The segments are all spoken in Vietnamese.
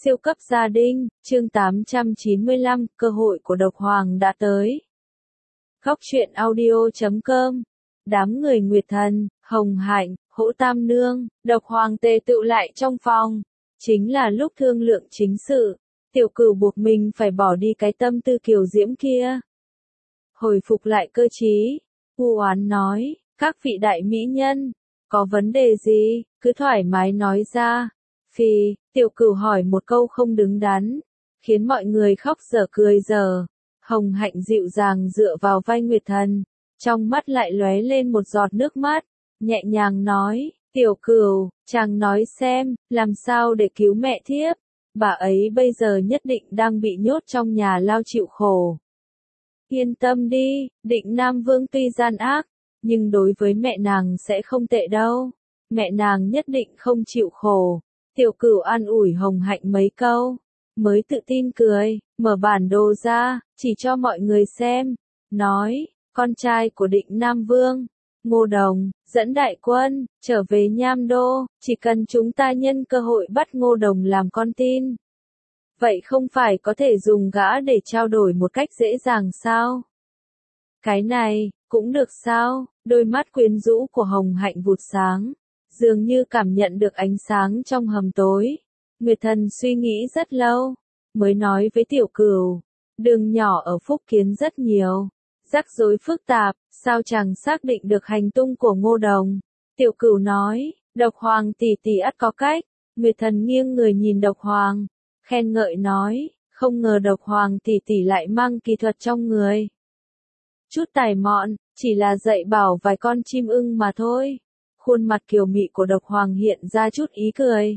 Siêu cấp gia đình, chương 895, cơ hội của độc hoàng đã tới. Góc truyện audio.com. Đám người Nguyệt Thần, Hồng Hạnh, Hỗ Tam Nương, độc hoàng tề tựu lại trong phòng. Chính là lúc thương lượng chính sự, Tiểu Cửu buộc mình phải bỏ đi cái tâm tư kiều diễm kia. Hồi phục lại cơ trí, u oán nói, các vị đại mỹ nhân, có vấn đề gì, cứ thoải mái nói ra. Phì, Tiểu Cửu hỏi một câu không đứng đắn, khiến mọi người khóc dở cười dở. Hồng Hạnh dịu dàng dựa vào vai Nguyệt Thần, trong mắt lại lóe lên một giọt nước mắt, nhẹ nhàng nói, Tiểu Cửu, chàng nói xem, làm sao để cứu mẹ thiếp, bà ấy bây giờ nhất định đang bị nhốt trong nhà lao chịu khổ. Yên tâm đi, Định Nam Vương tuy gian ác, nhưng đối với mẹ nàng sẽ không tệ đâu, mẹ nàng nhất định không chịu khổ. Tiểu Cửu an ủi Hồng Hạnh mấy câu, mới tự tin cười, mở bản đồ ra, chỉ cho mọi người xem, nói, con trai của Định Nam Vương, Ngô Đồng, dẫn đại quân, trở về Nham Đô, chỉ cần chúng ta nhân cơ hội bắt Ngô Đồng làm con tin. Vậy không phải có thể dùng gã để trao đổi một cách dễ dàng sao? Cái này, cũng được sao? Đôi mắt quyến rũ của Hồng Hạnh vụt sáng, dường như cảm nhận được ánh sáng trong hầm tối. Nguyệt Thần suy nghĩ rất lâu, mới nói với Tiểu Cửu, đường nhỏ ở Phúc Kiến rất nhiều, rắc rối phức tạp, sao chàng xác định được hành tung của Ngô Đồng? Tiểu Cửu nói, Độc Hoàng tỷ tỷ ắt có cách. Nguyệt Thần nghiêng người nhìn Độc Hoàng, khen ngợi nói, không ngờ Độc Hoàng tỷ tỷ lại mang kỳ thuật trong người. Chút tài mọn, chỉ là dạy bảo vài con chim ưng mà thôi. Khuôn mặt kiều mị của Độc Hoàng hiện ra chút ý cười.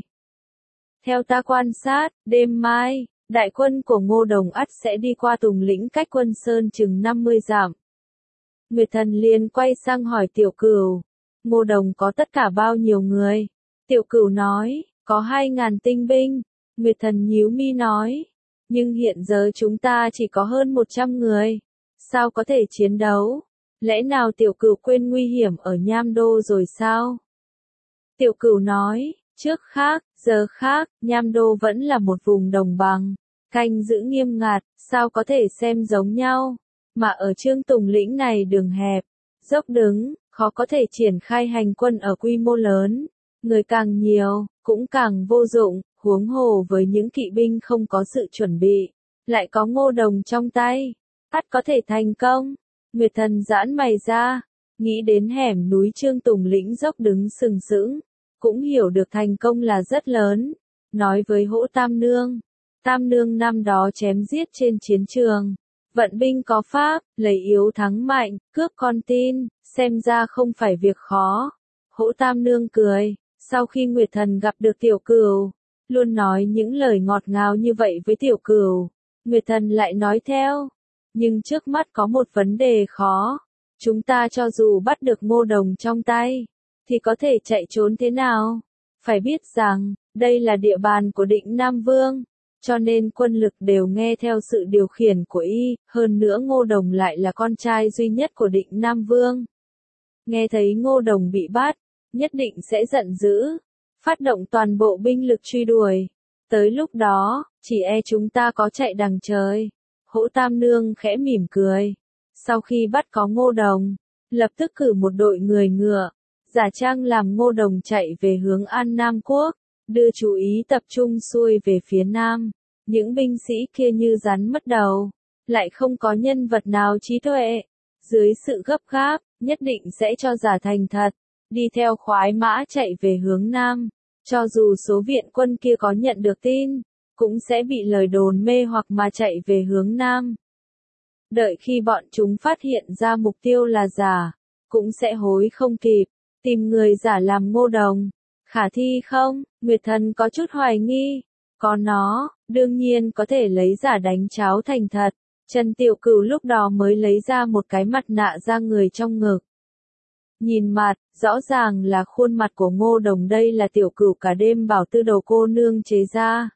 Theo ta quan sát, đêm mai, đại quân của Ngô Đồng ắt sẽ đi qua Tùng Lĩnh cách Quân Sơn chừng 50 dặm. Nguyệt Thần liền quay sang hỏi Tiểu Cửu, Ngô Đồng có tất cả bao nhiêu người? Tiểu Cửu nói, có 2.000 tinh binh. Nguyệt Thần nhíu mi nói, nhưng hiện giờ chúng ta chỉ có hơn 100 người. Sao có thể chiến đấu? Lẽ nào Tiểu Cửu quên nguy hiểm ở Nham Đô rồi sao? Tiểu Cửu nói, trước khác, giờ khác, Nham Đô vẫn là một vùng đồng bằng, canh giữ nghiêm ngặt, sao có thể xem giống nhau? Mà ở Trương Tùng Lĩnh này đường hẹp, dốc đứng, khó có thể triển khai hành quân ở quy mô lớn. Người càng nhiều, cũng càng vô dụng, huống hồ với những kỵ binh không có sự chuẩn bị, lại có Ngô Đồng trong tay, ắt có thể thành công. Nguyệt Thần giãn mày ra, nghĩ đến hẻm núi Trương Tùng Lĩnh dốc đứng sừng sững, cũng hiểu được thành công là rất lớn, nói với Hỗ Tam Nương. Tam Nương năm đó chém giết trên chiến trường, vận binh có pháp, lấy yếu thắng mạnh, cướp con tin, xem ra không phải việc khó. Hỗ Tam Nương cười, sau khi Nguyệt Thần gặp được Tiểu Cửu, luôn nói những lời ngọt ngào như vậy với Tiểu Cửu. Nguyệt Thần lại nói theo, nhưng trước mắt có một vấn đề khó, chúng ta cho dù bắt được Ngô Đồng trong tay, thì có thể chạy trốn thế nào? Phải biết rằng, đây là địa bàn của Định Nam Vương, cho nên quân lực đều nghe theo sự điều khiển của y, hơn nữa Ngô Đồng lại là con trai duy nhất của Định Nam Vương. Nghe thấy Ngô Đồng bị bắt, nhất định sẽ giận dữ, phát động toàn bộ binh lực truy đuổi. Tới lúc đó, chỉ e chúng ta có chạy đằng trời. Hỗ Tam Nương khẽ mỉm cười. Sau khi bắt có Ngô Đồng, lập tức cử một đội người ngựa, giả trang làm Ngô Đồng chạy về hướng An Nam Quốc, đưa chú ý tập trung xuôi về phía Nam. Những binh sĩ kia như rắn mất đầu, lại không có nhân vật nào trí tuệ. Dưới sự gấp gáp, nhất định sẽ cho giả thành thật, đi theo khoái mã chạy về hướng Nam. Cho dù số viện quân kia có nhận được tin, cũng sẽ bị lời đồn mê hoặc mà chạy về hướng Nam. Đợi khi bọn chúng phát hiện ra mục tiêu là giả, cũng sẽ hối không kịp, tìm người giả làm Ngô Đồng. Khả thi không? Nguyệt Thần có chút hoài nghi. Có nó, đương nhiên có thể lấy giả đánh cháo thành thật. Trần Tiểu Cửu lúc đó mới lấy ra một cái mặt nạ ra người trong ngực. Nhìn mặt, rõ ràng là khuôn mặt của Ngô Đồng, đây là Tiểu Cửu cả đêm bảo Tư Đầu cô nương chế ra.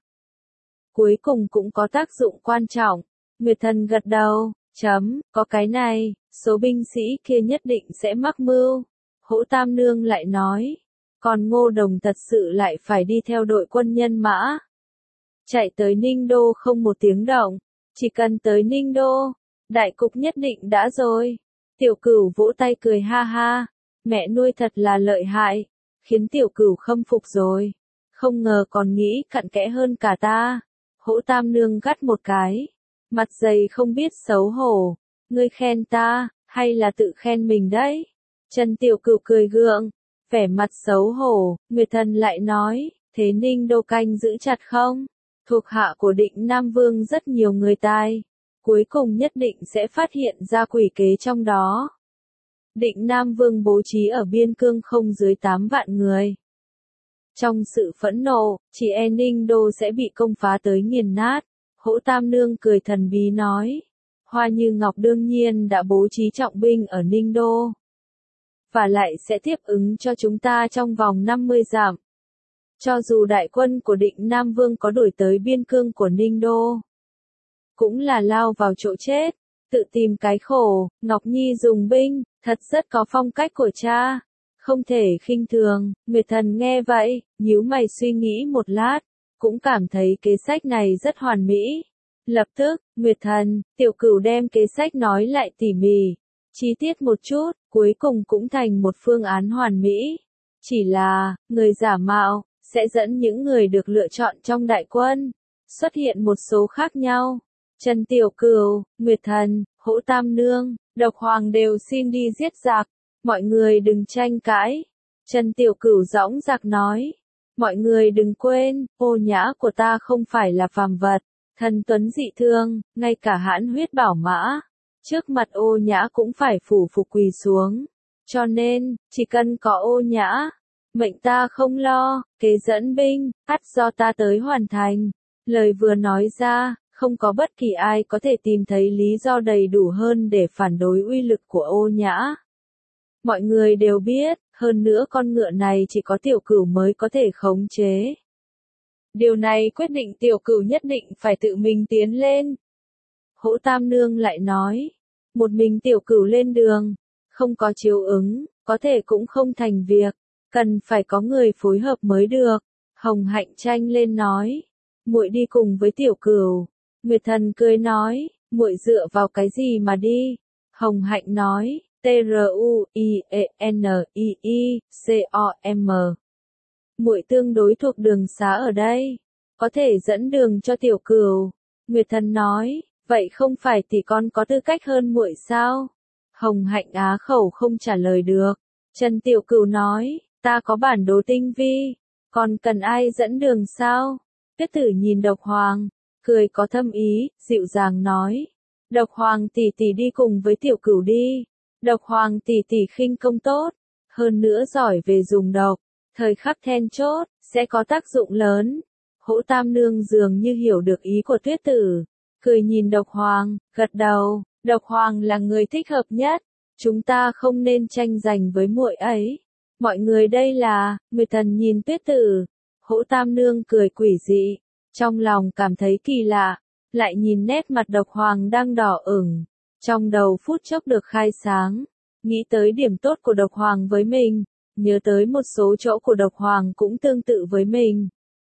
Cuối cùng cũng có tác dụng quan trọng. Nguyệt Thần gật đầu, có cái này, số binh sĩ kia nhất định sẽ mắc mưu. Hỗ Tam Nương lại nói, còn Ngô Đồng thật sự lại phải đi theo đội quân nhân mã. chạy tới Ninh Đô không một tiếng động, chỉ cần tới Ninh Đô, đại cục nhất định đã rồi. Tiểu Cửu vỗ tay cười ha ha, mẹ nuôi thật là lợi hại, khiến Tiểu Cửu khâm phục rồi, không ngờ còn nghĩ cặn kẽ hơn cả ta. Hỗ Tam Nương gắt một cái, mặt dày không biết xấu hổ, ngươi khen ta, hay là tự khen mình đấy? Trần Tiểu Cửu cười gượng, vẻ mặt xấu hổ, Nguyệt Thần lại nói, thế Ninh Đô canh giữ chặt không? Thuộc hạ của Định Nam Vương rất nhiều người tài, cuối cùng nhất định sẽ phát hiện ra quỷ kế trong đó. Định Nam Vương bố trí ở biên cương không dưới 8 vạn người. Trong sự phẫn nộ, chỉ e Ninh Đô sẽ bị công phá tới nghiền nát. Hỗ Tam Nương cười thần bí nói, Hoa Như Ngọc đương nhiên đã bố trí trọng binh ở Ninh Đô, và lại sẽ tiếp ứng cho chúng ta trong vòng 50 dặm. Cho dù đại quân của Định Nam Vương có đuổi tới biên cương của Ninh Đô, cũng là lao vào chỗ chết, tự tìm cái khổ. Ngọc Nhi dùng binh, thật rất có phong cách của cha, không thể khinh thường. Nguyệt Thần nghe vậy, nhíu mày suy nghĩ một lát, cũng cảm thấy kế sách này rất hoàn mỹ. Lập tức, Nguyệt Thần, Tiểu Cửu đem kế sách nói lại tỉ mỉ, chi tiết một chút, cuối cùng cũng thành một phương án hoàn mỹ. Chỉ là, người giả mạo, sẽ dẫn những người được lựa chọn trong đại quân, xuất hiện một số khác nhau. Trần Tiểu Cửu, Nguyệt Thần, Hỗ Tam Nương, Độc Hoàng đều xin đi giết giặc, mọi người đừng tranh cãi. Trần Tiểu Cửu dõng dạc nói, mọi người đừng quên, Ô Nhã của ta không phải là phàm vật, thần tuấn dị thương, ngay cả hãn huyết bảo mã, trước mặt Ô Nhã cũng phải phủ phục quỳ xuống. Cho nên, chỉ cần có Ô Nhã, mệnh ta không lo, kế dẫn binh, ắt do ta tới hoàn thành. Lời vừa nói ra, không có bất kỳ ai có thể tìm thấy lý do đầy đủ hơn để phản đối uy lực của Ô Nhã. Mọi người đều biết, hơn nữa con ngựa này chỉ có Tiểu Cửu mới có thể khống chế. Điều này quyết định Tiểu Cửu nhất định phải tự mình tiến lên. Hỗ Tam Nương lại nói, một mình Tiểu Cửu lên đường, không có chiếu ứng, có thể cũng không thành việc, cần phải có người phối hợp mới được. Hồng Hạnh tranh lên nói, muội đi cùng với Tiểu Cửu. Nguyệt Thần cười nói, muội dựa vào cái gì mà đi? Hồng Hạnh nói, TRUIENIICOM. Muội tương đối thuộc đường xá ở đây, có thể dẫn đường cho Tiểu Cửu. Nguyệt Thần nói, vậy không phải tỷ con có tư cách hơn muội sao? Hồng Hạnh á khẩu không trả lời được. Trần Tiểu Cửu nói, ta có bản đồ tinh vi, còn cần ai dẫn đường sao? Tuyết Tử nhìn Độc Hoàng, cười có thâm ý, dịu dàng nói, Độc Hoàng tỷ tỷ đi cùng với Tiểu Cửu đi. Độc Hoàng tỷ tỷ khinh công tốt, hơn nữa giỏi về dùng độc, thời khắc then chốt, sẽ có tác dụng lớn. Hỗ Tam Nương dường như hiểu được ý của Tuyết Tử, cười nhìn Độc Hoàng, gật đầu, Độc Hoàng là người thích hợp nhất, chúng ta không nên tranh giành với muội ấy. Mọi người đây là, Nguyệt Thần nhìn Tuyết Tử, Hỗ Tam Nương cười quỷ dị, trong lòng cảm thấy kỳ lạ, lại nhìn nét mặt Độc Hoàng đang đỏ ửng, trong đầu phút chốc được khai sáng, nghĩ tới điểm tốt của Độc Hoàng với mình, nhớ tới một số chỗ của Độc Hoàng cũng tương tự với mình.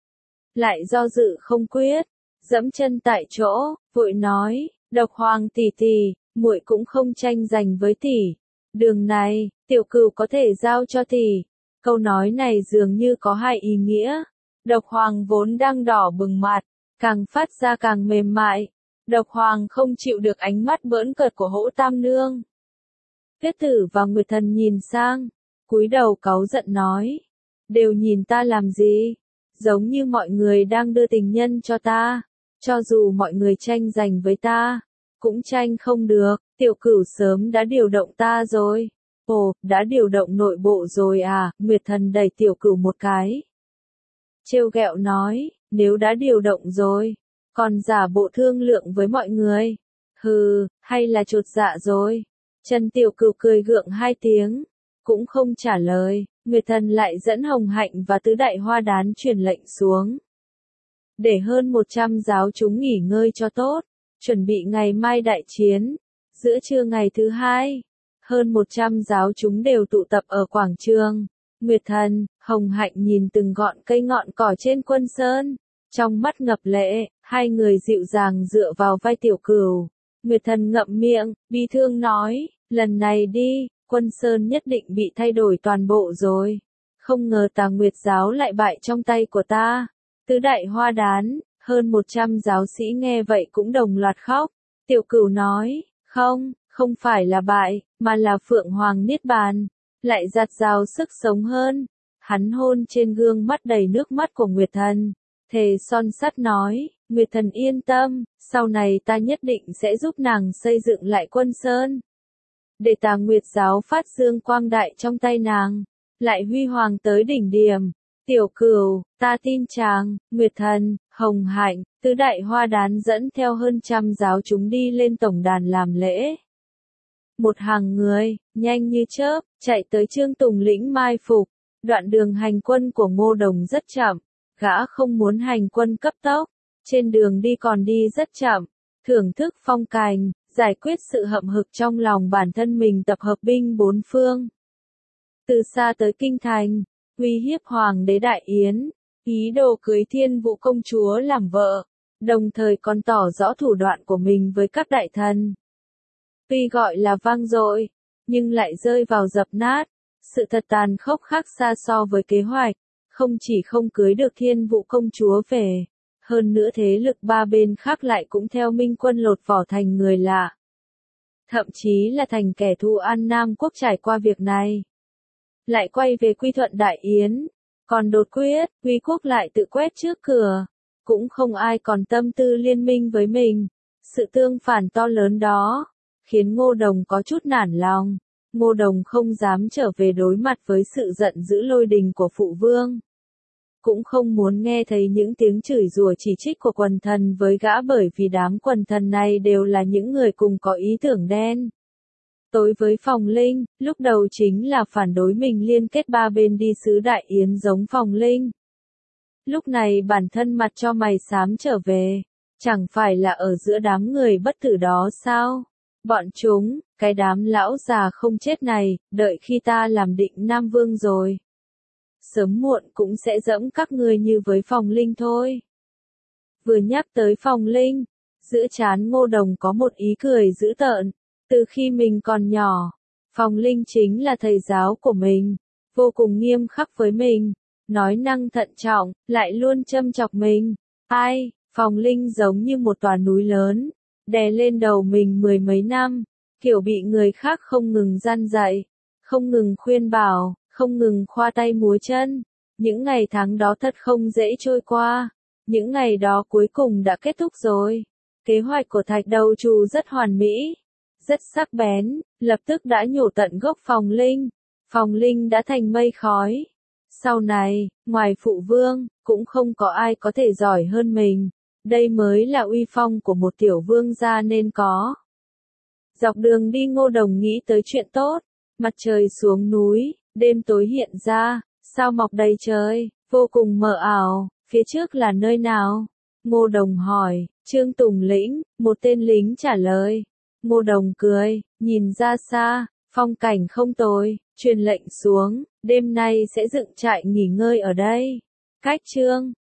Lại do dự không quyết, dẫm chân tại chỗ, vội nói, Độc Hoàng tỷ tỷ, muội cũng không tranh giành với tỷ. Đường này, Tiểu Cửu có thể giao cho tỷ. Câu nói này dường như có hai ý nghĩa. Độc Hoàng vốn đang đỏ bừng mặt, càng phát ra càng mềm mại. Độc Hoàng không chịu được ánh mắt bỡn cợt của Hỗ Tam Nương. Tuyết Tử và Nguyệt Thần nhìn sang, cúi đầu cáu giận nói, đều nhìn ta làm gì? Giống như mọi người đang đưa tình nhân cho ta, cho dù mọi người tranh giành với ta, cũng tranh không được. Tiểu Cửu sớm đã điều động ta rồi. Ồ, đã điều động nội bộ rồi à? Nguyệt Thần đẩy Tiểu Cửu một cái, trêu ghẹo nói, nếu đã điều động rồi, còn giả bộ thương lượng với mọi người. Hừ, hay là chột dạ rồi? Trần Tiểu Cửu cười gượng hai tiếng, cũng không trả lời. Nguyệt Thần lại dẫn Hồng Hạnh và tứ đại hoa đán truyền lệnh xuống, để hơn 100 giáo chúng nghỉ ngơi cho tốt, chuẩn bị ngày mai đại chiến. Giữa trưa ngày thứ hai, hơn 100 giáo chúng đều tụ tập ở quảng trường. Nguyệt Thần, Hồng Hạnh nhìn từng gọn cây ngọn cỏ trên Quân Sơn, Trong mắt ngập lệ, hai người dịu dàng dựa vào vai Tiểu Cửu. Nguyệt Thần ngậm miệng, bi thương nói, lần này đi, Quân Sơn nhất định bị thay đổi toàn bộ rồi. Không ngờ Tà Nguyệt giáo lại bại trong tay của ta. Tứ đại hoa đán, hơn 100 giáo sĩ nghe vậy cũng đồng loạt khóc. Tiểu Cửu nói, không phải là bại, mà là Phượng Hoàng Niết Bàn, lại giạt rào sức sống hơn. Hắn hôn trên gương mắt đầy nước mắt của Nguyệt Thần, thề son sắt nói, Nguyệt Thần yên tâm, sau này ta nhất định sẽ giúp nàng xây dựng lại Quân Sơn. Để Tà Nguyệt giáo phát dương quang đại trong tay nàng, lại huy hoàng tới đỉnh điểm. Tiểu Cửu, ta tin chàng. Nguyệt Thần, Hồng Hạnh, tứ đại hoa đán dẫn theo hơn trăm giáo chúng đi lên tổng đàn làm lễ. Một hàng người, nhanh như chớp, chạy tới Trương Tùng lĩnh mai phục. Đoạn đường hành quân của Ngô Đồng rất chậm, gã không muốn hành quân cấp tốc, trên đường đi còn đi rất chậm, thưởng thức phong cảnh, giải quyết sự hậm hực trong lòng bản thân mình, tập hợp binh bốn phương. Từ xa tới kinh thành, uy hiếp Hoàng đế Đại Yến, ý đồ cưới Thiên Vũ công chúa làm vợ, đồng thời còn tỏ rõ thủ đoạn của mình với các đại thần. Tuy gọi là vang dội, nhưng lại rơi vào dập nát. Sự thật tàn khốc khác xa so với kế hoạch, không chỉ không cưới được Thiên Vũ công chúa về, hơn nữa thế lực ba bên khác lại cũng theo Minh quân lột vỏ thành người lạ. Thậm chí là thành kẻ thù An Nam quốc trải qua việc này. Lại quay về quy thuận Đại Yến, còn đột quyết, Quý quốc lại tự quét trước cửa, cũng không ai còn tâm tư liên minh với mình. Sự tương phản to lớn đó, khiến Ngô Đồng có chút nản lòng. Ngô Đồng không dám trở về đối mặt với sự giận dữ lôi đình của phụ vương. Cũng không muốn nghe thấy những tiếng chửi rủa chỉ trích của quần thần với gã, bởi vì đám quần thần này đều là những người cùng có ý tưởng đen. Tối với Phòng Linh, lúc đầu chính là phản đối mình liên kết ba bên đi sứ Đại Yến giống Phòng Linh. Lúc này bản thân mặt cho mày xám trở về, chẳng phải là ở giữa đám người bất tử đó sao? Bọn chúng, cái đám lão già không chết này, đợi khi ta làm định Nam Vương rồi, sớm muộn cũng sẽ giẫm các ngươi như với Phòng Linh thôi. Vừa nhắc tới Phòng Linh, giữa trán Ngô Đồng có một ý cười dữ tợn. Từ khi mình còn nhỏ, Phòng Linh chính là thầy giáo của mình, vô cùng nghiêm khắc với mình, nói năng thận trọng, lại luôn châm chọc mình. Phòng Linh giống như một tòa núi lớn, đè lên đầu mình mười mấy năm, kiểu bị người khác không ngừng gian dạy, không ngừng khuyên bảo, không ngừng khoa tay múa chân. Những ngày tháng đó thật không dễ trôi qua, những ngày đó cuối cùng đã kết thúc rồi. Kế hoạch của Thạch Đầu Trù rất hoàn mỹ, rất sắc bén, lập tức đã nhổ tận gốc Phòng Linh. Phòng Linh đã thành mây khói. Sau này, ngoài phụ vương, cũng không có ai có thể giỏi hơn mình. Đây mới là uy phong của một tiểu vương gia nên có. Dọc đường đi Ngô Đồng nghĩ tới chuyện tốt. Mặt trời xuống núi, đêm tối hiện ra, sao mọc đầy trời, vô cùng mờ ảo. Phía trước là nơi nào? Ngô Đồng hỏi. Trương Tùng lĩnh, một tên lính trả lời. Ngô Đồng cười, nhìn ra xa, phong cảnh không tồi, truyền lệnh xuống, đêm nay sẽ dựng trại nghỉ ngơi ở đây. Cách Trương